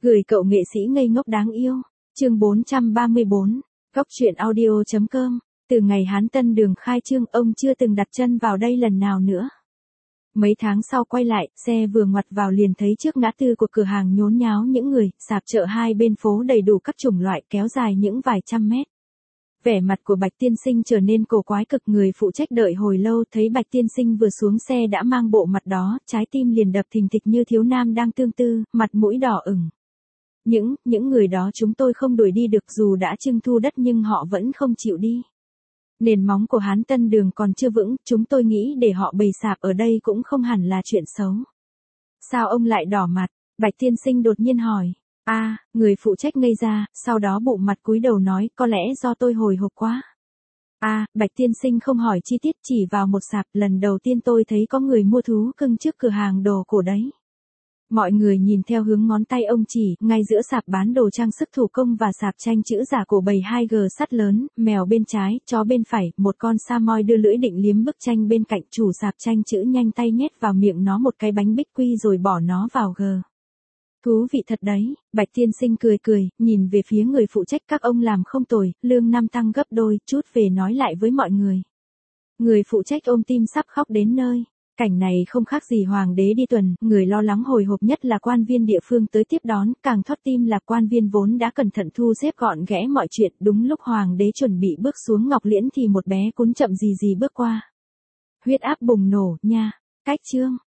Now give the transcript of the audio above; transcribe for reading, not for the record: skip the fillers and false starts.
Gửi cậu nghệ sĩ ngây ngốc đáng yêu. Chương 434. Góc truyện audio.com. Từ ngày Hán Tân Đường khai trương, ông chưa từng đặt chân vào đây lần nào nữa. Mấy tháng sau quay lại, xe vừa ngoặt vào liền thấy trước ngã tư của cửa hàng nhốn nháo những người, sạp chợ hai bên phố đầy đủ các chủng loại kéo dài những vài trăm mét. Vẻ mặt của Bạch Tiên Sinh trở nên cổ quái cực, người phụ trách đợi hồi lâu thấy Bạch Tiên Sinh vừa xuống xe đã mang bộ mặt đó, trái tim liền đập thình thịch như thiếu nam đang tương tư, mặt mũi đỏ ửng. Những người đó chúng tôi không đuổi đi được, dù đã trưng thu đất nhưng họ vẫn không chịu đi. Nền móng của Hán Tân Đường còn chưa vững, chúng tôi nghĩ để họ bày sạp ở đây cũng không hẳn là chuyện xấu. Sao ông lại đỏ mặt? Bạch Tiên Sinh đột nhiên hỏi. Người phụ trách ngây ra, sau đó bụng mặt cúi đầu nói, có lẽ do tôi hồi hộp quá. Bạch Tiên Sinh không hỏi chi tiết, chỉ vào một sạp, lần đầu tiên tôi thấy có người mua thú cưng trước cửa hàng đồ cổ đấy. Mọi người nhìn theo hướng ngón tay ông chỉ, ngay giữa sạp bán đồ trang sức thủ công và sạp tranh chữ giả cổ bày 2G sắt lớn, mèo bên trái, chó bên phải, một con sa moi đưa lưỡi định liếm bức tranh bên cạnh, chủ sạp tranh chữ nhanh tay nhét vào miệng nó một cái bánh bích quy rồi bỏ nó vào G. Thú vị thật đấy, Bạch Tiên Sinh cười, nhìn về phía người phụ trách, các ông làm không tồi, lương năm tăng gấp đôi, chút về nói lại với mọi người. Người phụ trách ôm tim sắp khóc đến nơi. Cảnh này không khác gì hoàng đế đi tuần, người lo lắng hồi hộp nhất là quan viên địa phương tới tiếp đón, càng thót tim là quan viên vốn đã cẩn thận thu xếp gọn ghẽ mọi chuyện, đúng lúc hoàng đế chuẩn bị bước xuống ngọc liễn thì một bé cún chậm gì bước qua. Huyết áp bùng nổ nha, cách chương.